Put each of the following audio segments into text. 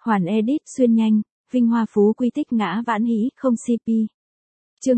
Hoàn edit xuyên nhanh, vinh hoa phú quý tích ngã vãn hĩ không CP. Chương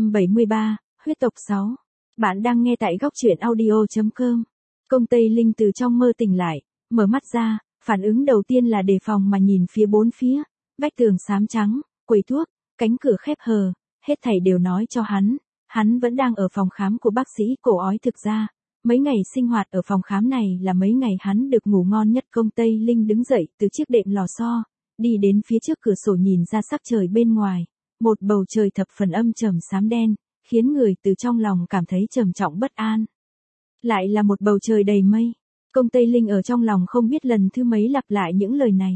273, huyết tộc 6. Bạn đang nghe tại góc truyện audio.com. Công Tây Linh từ trong mơ tỉnh lại, mở mắt ra, phản ứng đầu tiên là đề phòng mà nhìn phía bốn phía, vách tường xám trắng, quầy thuốc, cánh cửa khép hờ, hết thảy đều nói cho hắn vẫn đang ở phòng khám của bác sĩ cổ ói. Thực ra, mấy ngày sinh hoạt ở phòng khám này là mấy ngày hắn được ngủ ngon nhất. Công Tây Linh đứng dậy từ chiếc đệm lò xo, đi đến phía trước cửa sổ nhìn ra sắc trời bên ngoài, một bầu trời thập phần âm trầm xám đen, khiến người từ trong lòng cảm thấy trầm trọng bất an. Lại là một bầu trời đầy mây. Công Tây Linh ở trong lòng không biết lần thứ mấy lặp lại những lời này.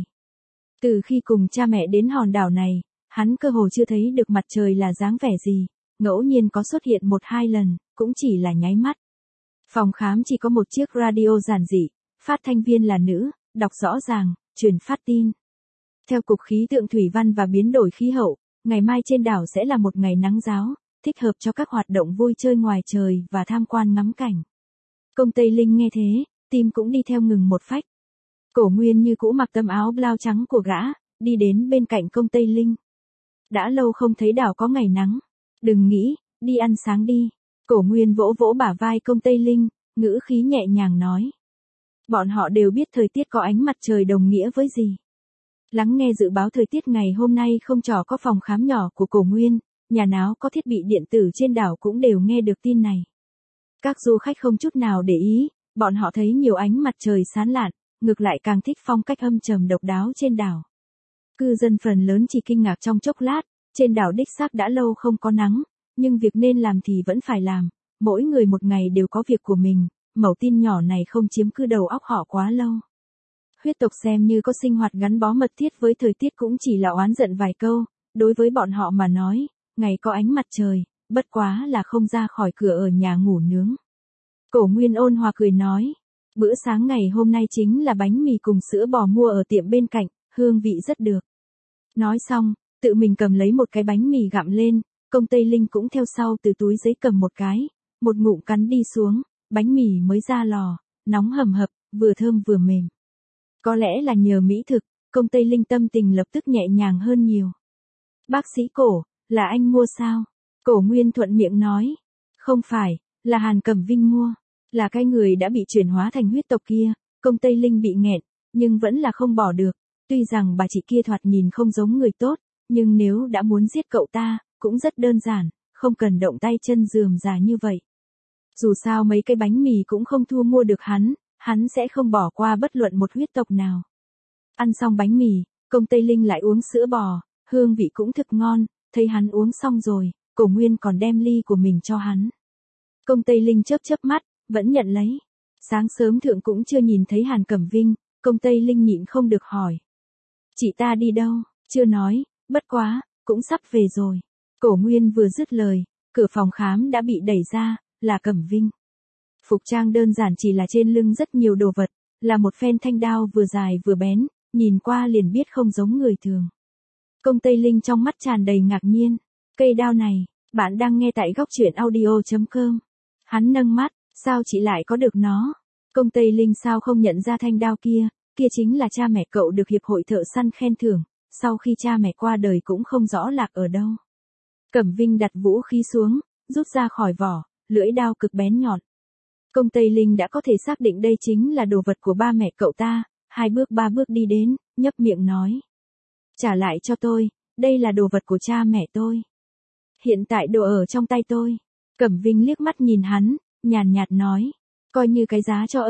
Từ khi cùng cha mẹ đến hòn đảo này, hắn cơ hồ chưa thấy được mặt trời là dáng vẻ gì, ngẫu nhiên có xuất hiện một hai lần, cũng chỉ là nháy mắt. Phòng khám chỉ có một chiếc radio giản dị, phát thanh viên là nữ, đọc rõ ràng, truyền phát tin. Theo Cục Khí tượng Thủy văn và Biến đổi Khí hậu, ngày mai trên đảo sẽ là một ngày nắng ráo, thích hợp cho các hoạt động vui chơi ngoài trời và tham quan ngắm cảnh. Công Tây Linh nghe thế, tim cũng đi theo ngừng một phách. Cổ Nguyên như cũ mặc tấm áo blau trắng của gã, đi đến bên cạnh Công Tây Linh. Đã lâu không thấy đảo có ngày nắng. Đừng nghĩ, đi ăn sáng đi. Cổ Nguyên vỗ vỗ bả vai Công Tây Linh, ngữ khí nhẹ nhàng nói. Bọn họ đều biết thời tiết có ánh mặt trời đồng nghĩa với gì. Lắng nghe dự báo thời tiết ngày hôm nay không trò có phòng khám nhỏ của Cổ Nguyên, nhà nào có thiết bị điện tử trên đảo cũng đều nghe được tin này. Các du khách không chút nào để ý, bọn họ thấy nhiều ánh mặt trời sáng lạn, ngược lại càng thích phong cách âm trầm độc đáo trên đảo. Cư dân phần lớn chỉ kinh ngạc trong chốc lát, trên đảo đích xác đã lâu không có nắng, nhưng việc nên làm thì vẫn phải làm, mỗi người một ngày đều có việc của mình, mẩu tin nhỏ này không chiếm cứ đầu óc họ quá lâu. Huyết tộc xem như có sinh hoạt gắn bó mật thiết với thời tiết cũng chỉ là oán giận vài câu, đối với bọn họ mà nói, ngày có ánh mặt trời, bất quá là không ra khỏi cửa ở nhà ngủ nướng. Cổ Nguyên ôn hòa cười nói, bữa sáng ngày hôm nay chính là bánh mì cùng sữa bò mua ở tiệm bên cạnh, hương vị rất được. Nói xong, tự mình cầm lấy một cái bánh mì gặm lên, Công Tây Linh cũng theo sau từ túi giấy cầm một cái, một ngụm cắn đi xuống, bánh mì mới ra lò, nóng hầm hập, vừa thơm vừa mềm. Có lẽ là nhờ mỹ thực, Công Tây Linh tâm tình lập tức nhẹ nhàng hơn nhiều. Bác sĩ Cổ, là anh mua sao? Cổ Nguyên thuận miệng nói. Không phải, là Hàn Cẩm Vinh mua. Là cái người đã bị chuyển hóa thành huyết tộc kia. Công Tây Linh bị nghẹn, nhưng vẫn là không bỏ được. Tuy rằng bà chị kia thoạt nhìn không giống người tốt, nhưng nếu đã muốn giết cậu ta, cũng rất đơn giản, không cần động tay chân rườm rà như vậy. Dù sao mấy cái bánh mì cũng không thua mua được hắn sẽ không bỏ qua bất luận một huyết tộc nào. Ăn xong bánh mì, Công Tây Linh lại uống sữa bò, hương vị cũng thực ngon, thấy hắn uống xong rồi, Cổ Nguyên còn đem ly của mình cho hắn. Công Tây Linh chớp chớp mắt, vẫn nhận lấy. Sáng sớm thượng cũng chưa nhìn thấy Hàn Cẩm Vinh, Công Tây Linh nhịn không được hỏi. Chị ta đi đâu? Chưa nói, bất quá, cũng sắp về rồi. Cổ Nguyên vừa dứt lời, cửa phòng khám đã bị đẩy ra, là Cẩm Vinh. Phục trang đơn giản chỉ là trên lưng rất nhiều đồ vật, là một phen thanh đao vừa dài vừa bén, nhìn qua liền biết không giống người thường. Công Tây Linh trong mắt tràn đầy ngạc nhiên. Cây đao này, bạn đang nghe tại góc truyện audio.com. Hắn nâng mắt, sao chị lại có được nó? Công Tây Linh sao không nhận ra thanh đao kia, kia chính là cha mẹ cậu được hiệp hội thợ săn khen thưởng, sau khi cha mẹ qua đời cũng không rõ lạc ở đâu. Cẩm Vinh đặt vũ khí xuống, rút ra khỏi vỏ, lưỡi đao cực bén nhọn. Công Tây Linh đã có thể xác định đây chính là đồ vật của ba mẹ cậu ta, 2 bước 3 bước đi đến, nhấp miệng nói. Trả lại cho tôi, đây là đồ vật của cha mẹ tôi. Hiện tại đồ ở trong tay tôi. Cẩm Vinh liếc mắt nhìn hắn, nhàn nhạt nói. Coi như cái giá cho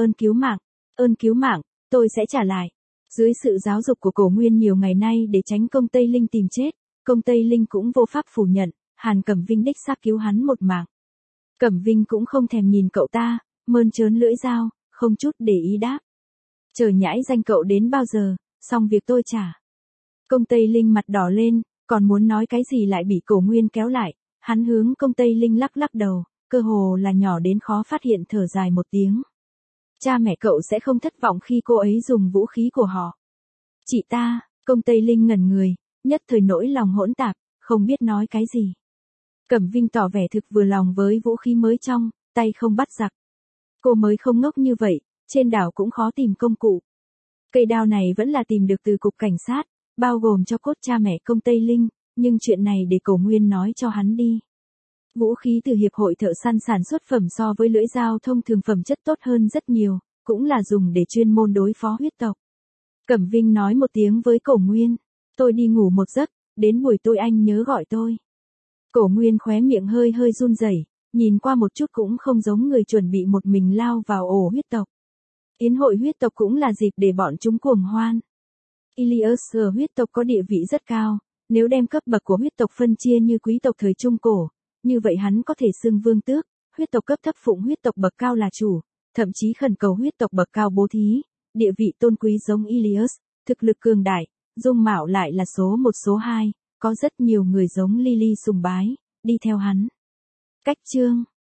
ơn cứu mạng, tôi sẽ trả lại. Dưới sự giáo dục của Cổ Nguyên nhiều ngày nay để tránh Công Tây Linh tìm chết, Công Tây Linh cũng vô pháp phủ nhận, Hàn Cẩm Vinh đích xác cứu hắn một mạng. Cẩm Vinh cũng không thèm nhìn cậu ta, mơn trớn lưỡi dao, không chút để ý đáp. Chờ nhãi danh cậu đến bao giờ, xong việc tôi trả. Công Tây Linh mặt đỏ lên, còn muốn nói cái gì lại bị Cổ Nguyên kéo lại, hắn hướng Công Tây Linh lắc lắc đầu, cơ hồ là nhỏ đến khó phát hiện thở dài một tiếng. Cha mẹ cậu sẽ không thất vọng khi cô ấy dùng vũ khí của họ. Chị ta, Công Tây Linh ngẩn người, nhất thời nỗi lòng hỗn tạp, không biết nói cái gì. Cẩm Vinh tỏ vẻ thực vừa lòng với vũ khí mới trong, tay không bắt giặc. Cô mới không ngốc như vậy, trên đảo cũng khó tìm công cụ. Cây đao này vẫn là tìm được từ cục cảnh sát, bao gồm cho cốt cha mẹ công Tây Linh, nhưng chuyện này để Cổ Nguyên nói cho hắn đi. Vũ khí từ Hiệp hội Thợ săn sản xuất phẩm so với lưỡi dao thông thường phẩm chất tốt hơn rất nhiều, cũng là dùng để chuyên môn đối phó huyết tộc. Cẩm Vinh nói một tiếng với Cổ Nguyên. Tôi đi ngủ một giấc, đến buổi tối anh nhớ gọi tôi. Cổ Nguyên khóe miệng hơi hơi run rẩy, nhìn qua một chút cũng không giống người chuẩn bị một mình lao vào ổ huyết tộc. Yến hội huyết tộc cũng là dịp để bọn chúng cuồng hoan. Ilias ở huyết tộc có địa vị rất cao, nếu đem cấp bậc của huyết tộc phân chia như quý tộc thời Trung Cổ, như vậy hắn có thể xưng vương tước, huyết tộc cấp thấp phụng huyết tộc bậc cao là chủ, thậm chí khẩn cầu huyết tộc bậc cao bố thí, địa vị tôn quý giống Ilias, thực lực cường đại, dung mạo lại là số 1 số 2, có rất nhiều người giống Lily sùng bái, đi theo hắn. Cách chương